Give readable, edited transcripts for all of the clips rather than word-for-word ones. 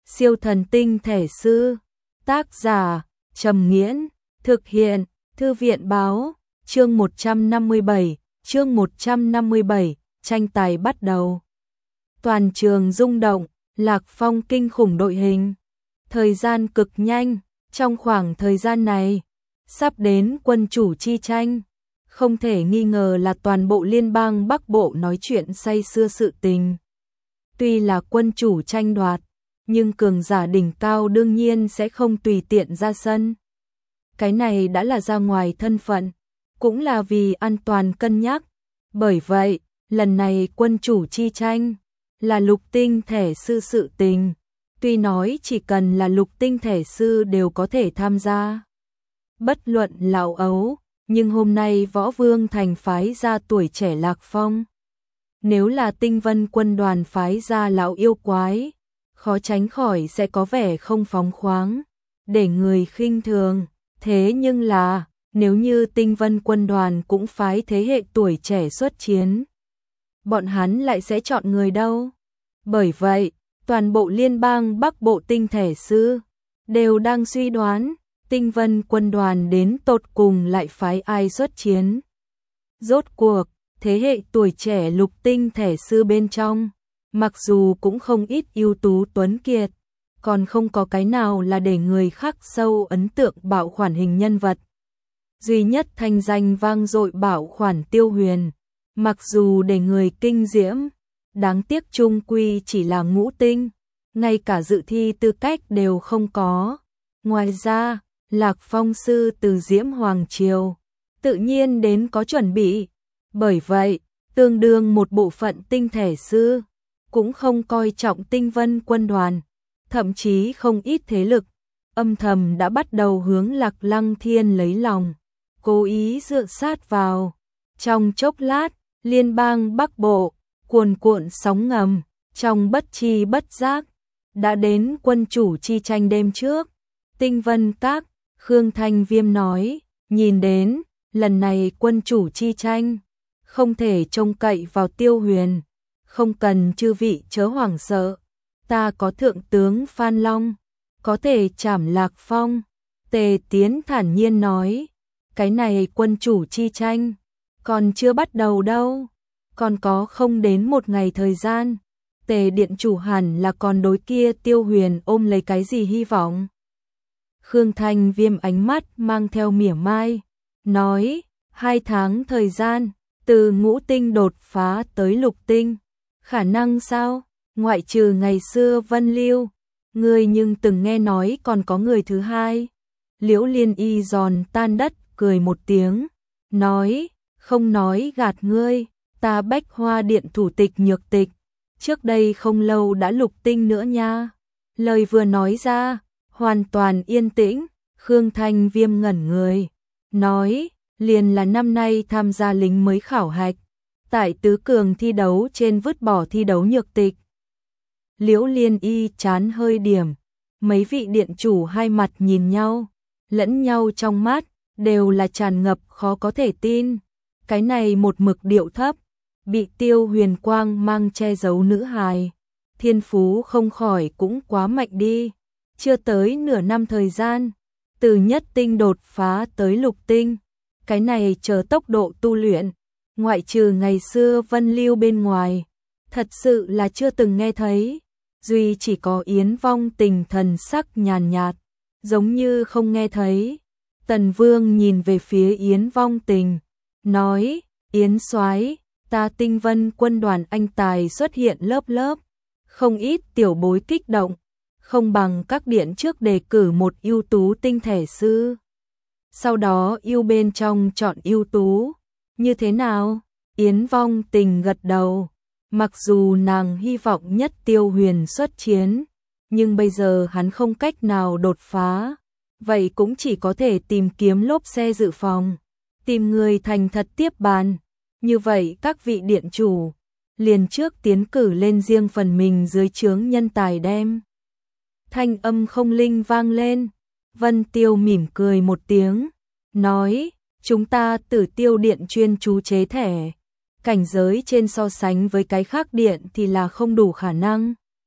Siêu thần tinh thể sư. Tác giả Trầm Nghiễn. Thực hiện Thư viện Báo. Chương 157, tranh tài bắt đầu. Toàn trường rung động, Lạc Phong kinh khủng đội hình. Thời gian cực nhanh, trong khoảng thời gian này, sắp đến quân chủ chi tranh. Không thể nghi ngờ là toàn bộ liên bang Bắc Bộ nói chuyện say sưa sự tình. Tuy là quân chủ tranh đoạt, nhưng cường giả đỉnh cao đương nhiên sẽ không tùy tiện ra sân. Cái này đã là ra ngoài thân phận, cũng là vì an toàn cân nhắc. Bởi vậy, lần này quân chủ chi tranh là lục tinh thể sư sự tình. Tuy nói chỉ cần là lục tinh thể sư đều có thể tham gia. Bất luận lão ấu, nhưng hôm nay Võ Vương Thành phái ra tuổi trẻ Lạc Phong. Nếu là Tinh Vân quân đoàn phái ra lão yêu quái, khó tránh khỏi sẽ có vẻ không phóng khoáng, để người khinh thường. Thế nhưng là, nếu như Tinh Vân quân đoàn cũng phái thế hệ tuổi trẻ xuất chiến, bọn hắn lại sẽ chọn người đâu? Bởi vậy, toàn bộ liên bang Bắc Bộ tinh thể sư đều đang suy đoán Tinh Vân quân đoàn đến tột cùng lại phái ai xuất chiến. Rốt cuộc, thế hệ tuổi trẻ lục tinh thể sư bên trong, mặc dù cũng không ít ưu tú tuấn kiệt, còn không có cái nào là để người khắc sâu ấn tượng Bảo Khoản hình nhân vật. Duy nhất thanh danh vang dội Bảo Khoản Tiêu Huyền, mặc dù để người kinh diễm, đáng tiếc chung quy chỉ là ngũ tinh, ngay cả dự thi tư cách đều không có. Ngoài ra, Lạc Phong sư từ Diễm Hoàng Triều, tự nhiên đến có chuẩn bị. Bởi vậy, tương đương một bộ phận tinh thể sư, cũng không coi trọng Tinh Vân quân đoàn, thậm chí không ít thế lực, âm thầm đã bắt đầu hướng Lạc Lăng Thiên lấy lòng, cố ý dựa sát vào. Trong chốc lát, liên bang Bắc Bộ, cuồn cuộn sóng ngầm, trong bất chi bất giác, đã đến quân chủ chi tranh đêm trước. Tinh Vân Các, Khương Thanh Viêm nói, nhìn đến, lần này quân chủ chi tranh, không thể trông cậy vào Tiêu Huyền, không cần chư vị chớ hoảng sợ, ta có thượng tướng Phan Long, có thể trảm Lạc Phong. Tề Tiến thản nhiên nói, cái này quân chủ chi tranh, còn chưa bắt đầu đâu, còn có không đến một ngày thời gian. Tề điện chủ hẳn là còn đối kia Tiêu Huyền ôm lấy cái gì hy vọng. Khương Thanh Viêm ánh mắt mang theo mỉa mai, nói, 2 tháng thời gian, từ ngũ tinh đột phá tới lục tinh, khả năng sao? Ngoại trừ ngày xưa Vân Lưu, ngươi nhưng từng nghe nói còn có người thứ hai. Liễu Liên Y giòn tan đất cười một tiếng, nói, không nói gạt ngươi, ta Bách Hoa Điện thủ tịch Nhược Tịch, trước đây không lâu đã lục tinh nữa nha. Lời vừa nói ra, hoàn toàn yên tĩnh. Khương Thanh Viêm ngẩn người, nói, liền là năm nay tham gia lính mới khảo hạch, tại tứ cường thi đấu trên vứt bỏ thi đấu Nhược Tịch. Liễu Liên Y chán hơi điểm, mấy vị điện chủ hai mặt nhìn nhau, lẫn nhau trong mắt, đều là tràn ngập khó có thể tin. Cái này một mực điệu thấp, bị Tiêu Huyền Quang mang che giấu nữ hài, thiên phú không khỏi cũng quá mạnh đi. Chưa tới nửa năm thời gian, từ nhất tinh đột phá tới lục tinh, cái này chờ tốc độ tu luyện, ngoại trừ ngày xưa Vân Lưu bên ngoài, thật sự là chưa từng nghe thấy. Duy chỉ có Yến Vong Tình thần sắc nhàn nhạt, giống như không nghe thấy. Tần Vương nhìn về phía Yến Vong Tình, nói, Yến soái, ta Tinh Vân quân đoàn anh tài xuất hiện lớp lớp, không ít tiểu bối kích động, không bằng các điện trước đề cử một ưu tú tinh thể sư. Sau đó yêu bên trong chọn ưu tú, như thế nào? Yến Vong Tình gật đầu, mặc dù nàng hy vọng nhất Tiêu Huyền xuất chiến, nhưng bây giờ hắn không cách nào đột phá, vậy cũng chỉ có thể tìm kiếm lốp xe dự phòng, tìm người thành thật tiếp bàn. Như vậy các vị điện chủ liền trước tiến cử lên riêng phần mình dưới trướng nhân tài đem. Thanh âm không linh vang lên, Vân Tiêu mỉm cười một tiếng, nói, chúng ta Tử Tiêu điện chuyên chú chế thẻ, cảnh giới trên so sánh với cái khác điện thì là không đủ khả năng.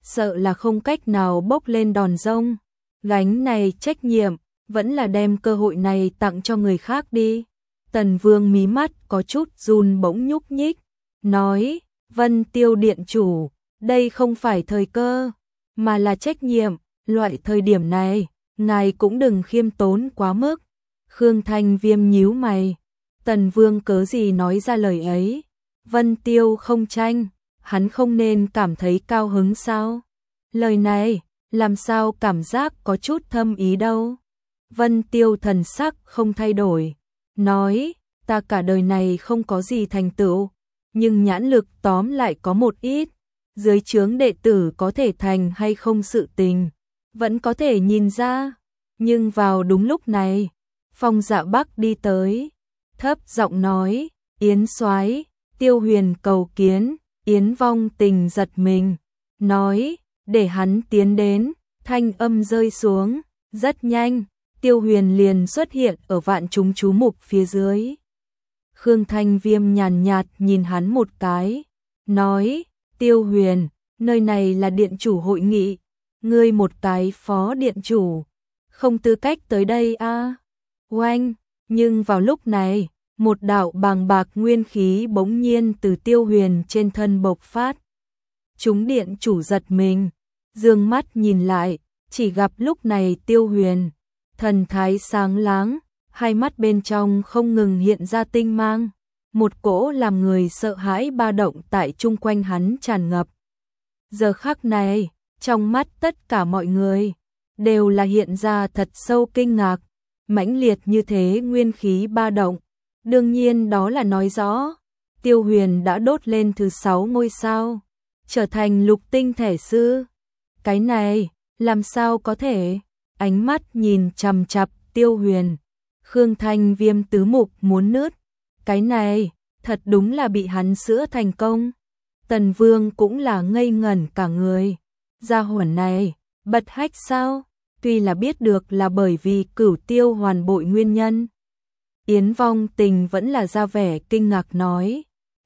sợ là không cách nào bốc lên đòn rông. Gánh này trách nhiệm, vẫn là đem cơ hội này tặng cho người khác đi. Tần Vương mí mắt có chút run bỗng nhúc nhích, nói, Vân Tiêu điện chủ, đây không phải thời cơ, mà là trách nhiệm, loại thời điểm này, ngài cũng đừng khiêm tốn quá mức. Khương Thanh Viêm nhíu mày, Tần Vương cớ gì nói ra lời ấy, Vân Tiêu không tranh, hắn không nên cảm thấy cao hứng sao? Lời này, làm sao cảm giác có chút thâm ý đâu? Vân Tiêu thần sắc không thay đổi, nói, ta cả đời này không có gì thành tựu, nhưng nhãn lực tóm lại có một ít, dưới trướng đệ tử có thể thành hay không sự tình, vẫn có thể nhìn ra. Nhưng vào đúng lúc này, Phong Dạ Bắc đi tới, thấp giọng nói, Yến soái, Tiêu Huyền cầu kiến. Yến Vong Tình giật mình, nói, để hắn tiến đến, thanh âm rơi xuống, rất nhanh, Tiêu Huyền liền xuất hiện ở vạn chúng chú mục phía dưới. Khương Thanh Viêm nhàn nhạt nhìn hắn một cái, nói, Tiêu Huyền, nơi này là điện chủ hội nghị, ngươi một cái phó điện chủ, không tư cách tới đây a. Oanh, nhưng vào lúc này, một đạo bàng bạc nguyên khí bỗng nhiên từ Tiêu Huyền trên thân bộc phát. Chúng điện chủ giật mình, dương mắt nhìn lại, chỉ gặp lúc này Tiêu Huyền, thần thái sáng láng, hai mắt bên trong không ngừng hiện ra tinh mang, một cỗ làm người sợ hãi ba động tại chung quanh hắn tràn ngập. Giờ khắc này, trong mắt tất cả mọi người, đều là hiện ra thật sâu kinh ngạc, mãnh liệt như thế nguyên khí ba động. Đương nhiên đó là nói rõ, Tiêu Huyền đã đốt lên thứ 6 ngôi sao, trở thành lục tinh thể sư. Cái này, làm sao có thể? Ánh mắt nhìn chằm chằm Tiêu Huyền, Khương Thanh Viêm tứ mục muốn nứt. Cái này, thật đúng là bị hắn sữa thành công. Tần Vương cũng là ngây ngẩn cả người. Gia hỏa này, bật hách sao? Tuy là biết được là bởi vì Cửu Tiêu hoàn bội nguyên nhân. Yến Vong Tình vẫn là ra vẻ kinh ngạc nói,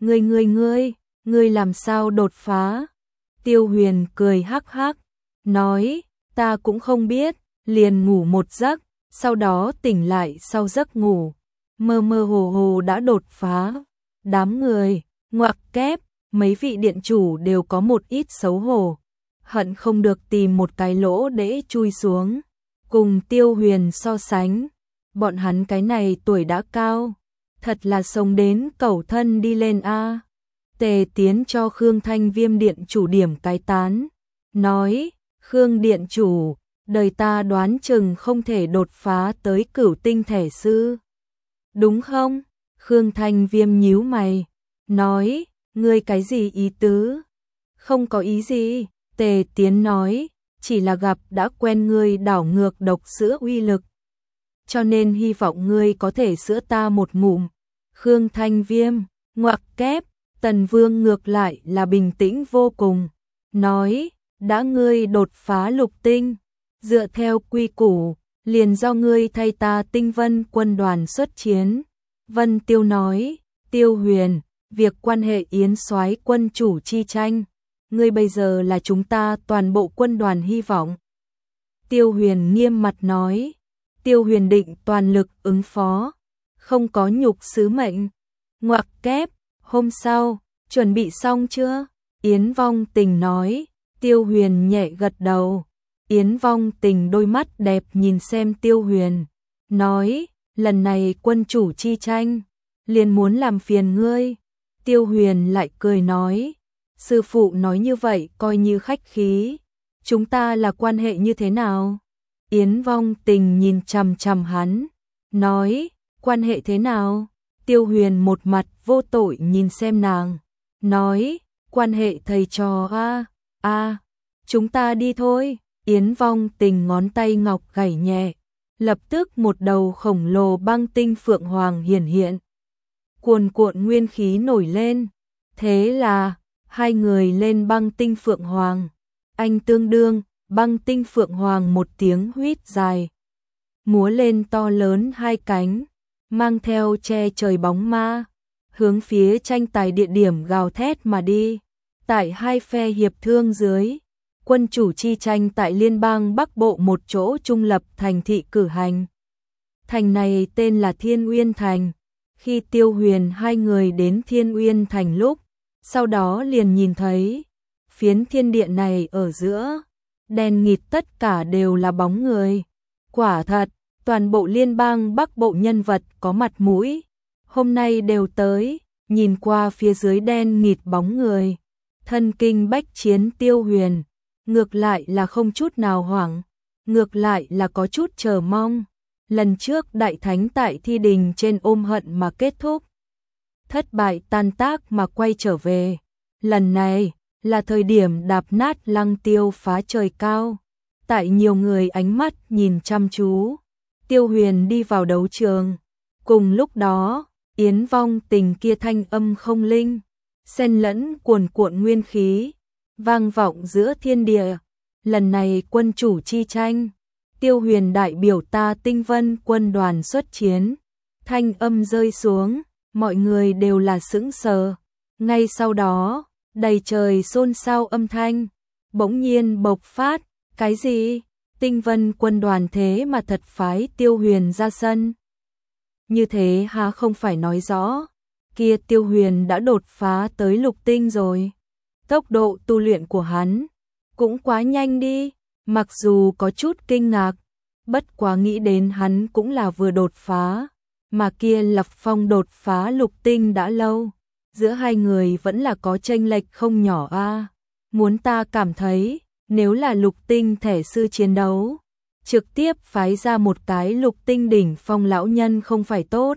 ngươi làm sao đột phá? Tiêu Huyền cười hắc hắc, nói, ta cũng không biết, liền ngủ một giấc, sau đó tỉnh lại sau giấc ngủ, mơ mơ hồ hồ đã đột phá. Đám người, ngoặc kép, mấy vị điện chủ đều có một ít xấu hổ, hận không được tìm một cái lỗ để chui xuống. Cùng Tiêu Huyền so sánh, bọn hắn cái này tuổi đã cao, thật là sống đến cẩu thân đi lên a. Tề Tiến cho Khương Thanh Viêm điện chủ điểm cái tán, nói, Khương điện chủ, đời ta đoán chừng không thể đột phá tới cửu tinh thể sư. Đúng không? Khương Thanh Viêm nhíu mày, nói, ngươi cái gì ý tứ? Không có ý gì, Tề Tiến nói, chỉ là gặp đã quen ngươi đảo ngược độc sữa uy lực, cho nên hy vọng ngươi có thể sữa ta một ngụm. Khương Thanh Viêm, ngoặc kép, Tần Vương ngược lại là bình tĩnh vô cùng, nói, đã ngươi đột phá lục tinh, dựa theo quy củ, liền do ngươi thay ta Tinh Vân quân đoàn xuất chiến. Vân Tiêu nói, Tiêu Huyền, việc quan hệ Yến soái quân chủ chi tranh, ngươi bây giờ là chúng ta toàn bộ quân đoàn hy vọng. Tiêu Huyền nghiêm mặt nói, Tiêu Huyền định toàn lực ứng phó, không có nhục sứ mệnh. Ngoặc kép, hôm sau, chuẩn bị xong chưa? Yến Vong Tình nói. Tiêu Huyền nhẹ gật đầu. Yến Vong Tình đôi mắt đẹp nhìn xem Tiêu Huyền, nói, lần này quân chủ chi tranh, liền muốn làm phiền ngươi. Tiêu Huyền lại cười nói, sư phụ nói như vậy coi như khách khí, chúng ta là quan hệ như thế nào? Yến Vong Tình nhìn chằm chằm hắn, nói, quan hệ thế nào? Tiêu Huyền một mặt vô tội nhìn xem nàng, nói, quan hệ thầy trò a. Chúng ta đi thôi. Yến Vong Tình ngón tay ngọc gảy nhẹ, lập tức một đầu khổng lồ băng tinh phượng hoàng hiển hiện. Cuồn cuộn nguyên khí nổi lên, thế là hai người lên băng tinh phượng hoàng. Anh tương đương, băng tinh phượng hoàng một tiếng huýt dài, múa lên to lớn hai cánh, mang theo che trời bóng ma, hướng phía tranh tài địa điểm gào thét mà đi. Tại hai phe hiệp thương dưới, quân chủ chi tranh tại liên bang Bắc Bộ một chỗ trung lập thành thị cử hành. Thành này tên là Thiên Uyên Thành. Khi Tiêu Huyền hai người đến Thiên Uyên Thành lúc, sau đó liền nhìn thấy phiến thiên địa này ở giữa, đen nghịt tất cả đều là bóng người. Quả thật, toàn bộ liên bang Bắc Bộ nhân vật có mặt mũi, hôm nay đều tới, nhìn qua phía dưới đen nghịt bóng người. Thân kinh bách chiến Tiêu Huyền, ngược lại là không chút nào hoảng, ngược lại là có chút chờ mong. Lần trước đại thánh tại thi đình trên ôm hận mà kết thúc, thất bại tan tác mà quay trở về. Lần này là thời điểm đạp nát Lăng Tiêu phá trời cao. Tại nhiều người ánh mắt nhìn chăm chú, Tiêu Huyền đi vào đấu trường. Cùng lúc đó, Yến Vong Tình kia thanh âm không linh, xen lẫn cuồn cuộn nguyên khí, vang vọng giữa thiên địa. Lần này quân chủ chi tranh, Tiêu Huyền đại biểu ta Tinh Vân quân đoàn xuất chiến. Thanh âm rơi xuống, mọi người đều là sững sờ. Ngay sau đó, đầy trời xôn xao âm thanh, bỗng nhiên bộc phát. Cái gì? Tinh Vân quân đoàn thế mà thật phái Tiêu Huyền ra sân? Như thế há không phải nói rõ, kia Tiêu Huyền đã đột phá tới lục tinh rồi. Tốc độ tu luyện của hắn cũng quá nhanh đi. Mặc dù có chút kinh ngạc, bất quá nghĩ đến hắn cũng là vừa đột phá, mà kia Lập Phong đột phá lục tinh đã lâu, giữa hai người vẫn là có chênh lệch không nhỏ a. Muốn ta cảm thấy, nếu là lục tinh thể sư chiến đấu, trực tiếp phái ra một cái lục tinh đỉnh phong lão nhân không phải tốt.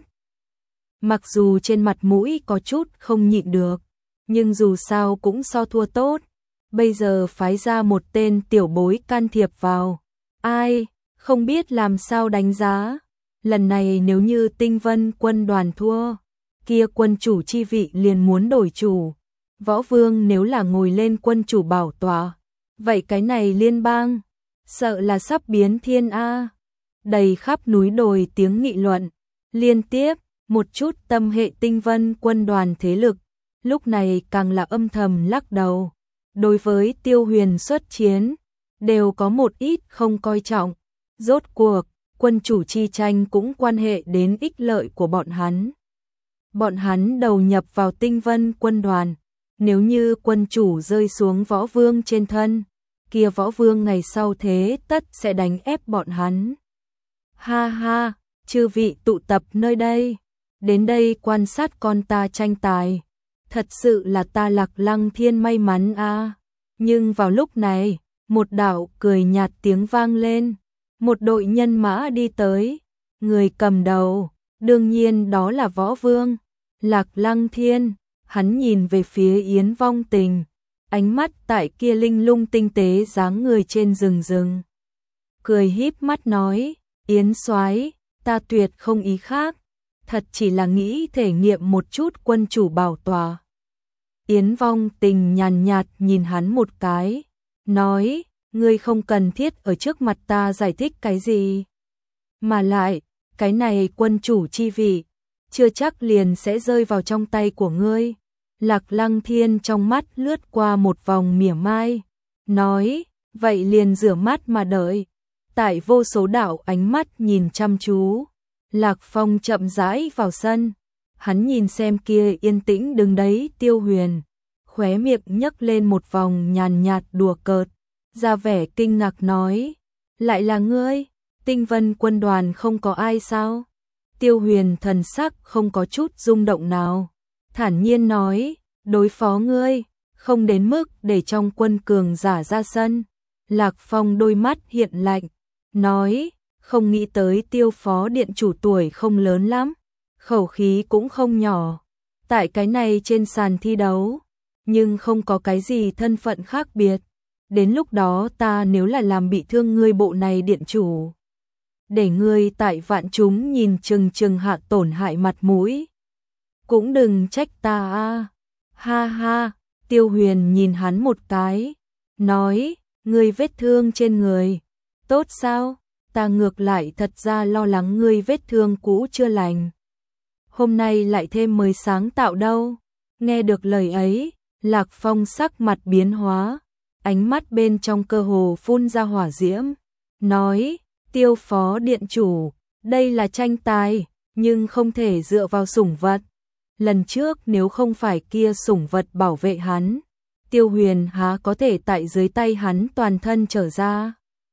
Mặc dù trên mặt mũi có chút không nhịn được, nhưng dù sao cũng so thua tốt. Bây giờ phái ra một tên tiểu bối can thiệp vào, ai không biết làm sao đánh giá. Lần này nếu như Tinh Vân quân đoàn thua, kia quân chủ chi vị liền muốn đổi chủ. Võ Vương nếu là ngồi lên quân chủ bảo tọa, vậy cái này liên bang sợ là sắp biến thiên a. Đầy khắp núi đồi tiếng nghị luận, liên tiếp một chút tâm hệ Tinh Vân quân đoàn thế lực, lúc này càng là âm thầm lắc đầu. Đối với Tiêu Huyền xuất chiến, đều có một ít không coi trọng. Rốt cuộc, quân chủ chi tranh cũng quan hệ đến ích lợi của bọn hắn. Bọn hắn đầu nhập vào Tinh Vân quân đoàn, nếu như quân chủ rơi xuống Võ Vương trên thân, kia Võ Vương ngày sau thế tất sẽ đánh ép bọn hắn. Ha ha, chư vị tụ tập nơi đây, đến đây quan sát con ta tranh tài. Thật sự là ta Lạc Lăng Thiên may mắn a. Nhưng vào lúc này, một đạo cười nhạt tiếng vang lên, một đội nhân mã đi tới, người cầm đầu, đương nhiên đó là Võ Vương, Lạc Lăng Thiên. Hắn nhìn về phía Yến Vong Tình, ánh mắt tại kia linh lung tinh tế dáng người trên rừng rừng. Cười híp mắt nói, Yến soái, ta tuyệt không ý khác, thật chỉ là nghĩ thể nghiệm một chút quân chủ bảo tọa. Yến Vong Tình nhàn nhạt nhìn hắn một cái, nói, ngươi không cần thiết ở trước mặt ta giải thích cái gì. Mà lại, cái này quân chủ chi vị, chưa chắc liền sẽ rơi vào trong tay của ngươi. Lạc Lăng Thiên trong mắt lướt qua một vòng mỉa mai, nói, vậy liền rửa mắt mà đợi. Tại vô số đạo ánh mắt nhìn chăm chú, Lạc Phong chậm rãi vào sân. Hắn nhìn xem kia yên tĩnh đứng đấy Tiêu Huyền, khóe miệng nhấc lên một vòng nhàn nhạt đùa cợt, ra vẻ kinh ngạc nói, lại là ngươi, Tinh Vân quân đoàn không có ai sao? Tiêu Huyền thần sắc không có chút rung động nào, thản nhiên nói, đối phó ngươi, không đến mức để trong quân cường giả ra sân. Lạc Phong đôi mắt hiện lạnh, nói, không nghĩ tới Tiêu phó điện chủ tuổi không lớn lắm, khẩu khí cũng không nhỏ. Tại cái này trên sàn thi đấu, nhưng không có cái gì thân phận khác biệt. Đến lúc đó ta nếu là làm bị thương ngươi bộ này điện chủ, để ngươi tại vạn chúng nhìn chừng chừng hạ tổn hại mặt mũi, cũng đừng trách ta a. Ha ha, Tiêu Huyền nhìn hắn một cái, nói, ngươi vết thương trên người, tốt sao? Ta ngược lại thật ra lo lắng ngươi vết thương cũ chưa lành, hôm nay lại thêm mới sáng tạo đâu. Nghe được lời ấy, Lạc Phong sắc mặt biến hóa, ánh mắt bên trong cơ hồ phun ra hỏa diễm, nói, Tiêu phó điện chủ, đây là tranh tài, nhưng không thể dựa vào sủng vật. Lần trước nếu không phải kia sủng vật bảo vệ hắn, Tiêu Huyền há có thể tại dưới tay hắn toàn thân trở ra.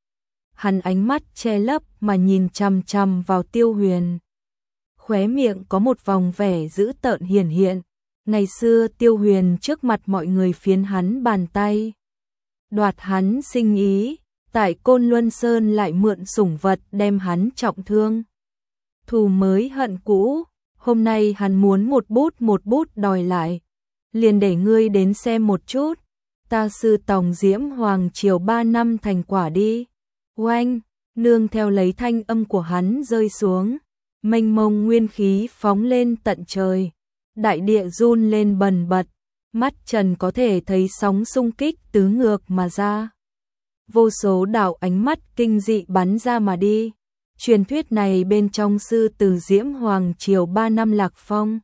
Hắn ánh mắt che lấp mà nhìn chằm chằm vào Tiêu Huyền. Khóe miệng có một vòng vẻ dữ tợn hiển hiện. Ngày xưa Tiêu Huyền trước mặt mọi người phiến hắn bàn tay, đoạt hắn sinh ý, tại Côn Luân Sơn lại mượn sủng vật đem hắn trọng thương. Thù mới hận cũ, hôm nay hắn muốn một bút đòi lại. Liền để ngươi đến xem một chút, ta sư tòng Diễm Hoàng Triều 3 năm thành quả đi. Oanh, nương theo lấy thanh âm của hắn rơi xuống, mênh mông nguyên khí phóng lên tận trời. Đại địa run lên bần bật, mắt Trần có thể thấy sóng xung kích tứ ngược mà ra. Vô số đạo ánh mắt kinh dị bắn ra mà đi. Truyền thuyết này bên trong sư từ Diễm Hoàng Triều 3 năm Lạc Phong,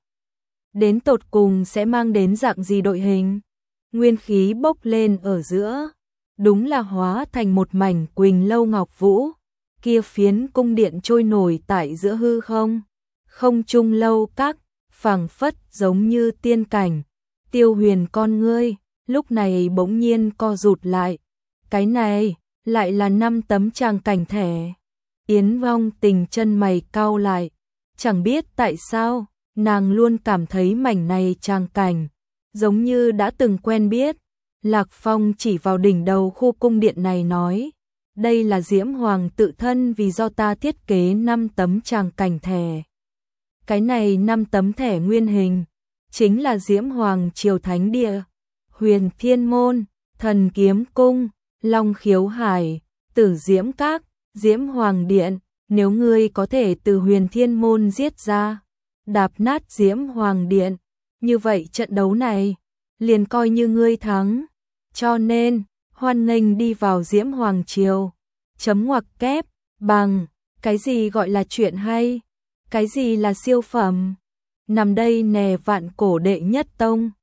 đến tột cùng sẽ mang đến dạng gì đội hình? Nguyên khí bốc lên ở giữa, đúng là hóa thành một mảnh Quỳnh Lâu Ngọc Vũ, kia phiến cung điện trôi nổi tại giữa hư không. Không trung lâu các, phảng phất giống như tiên cảnh. Tiêu Huyền con ngươi, lúc này bỗng nhiên co rụt lại. Cái này, lại là 5 tấm tràng cảnh thẻ. Yến Vong Tình chân mày cau lại, chẳng biết tại sao, nàng luôn cảm thấy mảnh này tràng cảnh, giống như đã từng quen biết. Lạc Phong chỉ vào đỉnh đầu khu cung điện này nói, đây là Diễm Hoàng tự thân vì do ta thiết kế 5 tấm tràng cảnh thẻ. Cái này 5 tấm thẻ nguyên hình, chính là Diễm Hoàng Triều Thánh Địa, Huyền Thiên Môn, Thần Kiếm Cung, Long Khiếu Hải, Tử Diễm Các, Diễm Hoàng Điện. Nếu ngươi có thể từ Huyền Thiên Môn giết ra, đạp nát Diễm Hoàng Điện, như vậy trận đấu này liền coi như ngươi thắng. Cho nên, hoan nghênh đi vào Diễm Hoàng Triều. Chấm ngoặc kép, bằng, cái gì gọi là chuyện hay? Cái gì là siêu phẩm? Nằm đây nè vạn cổ đệ nhất tông,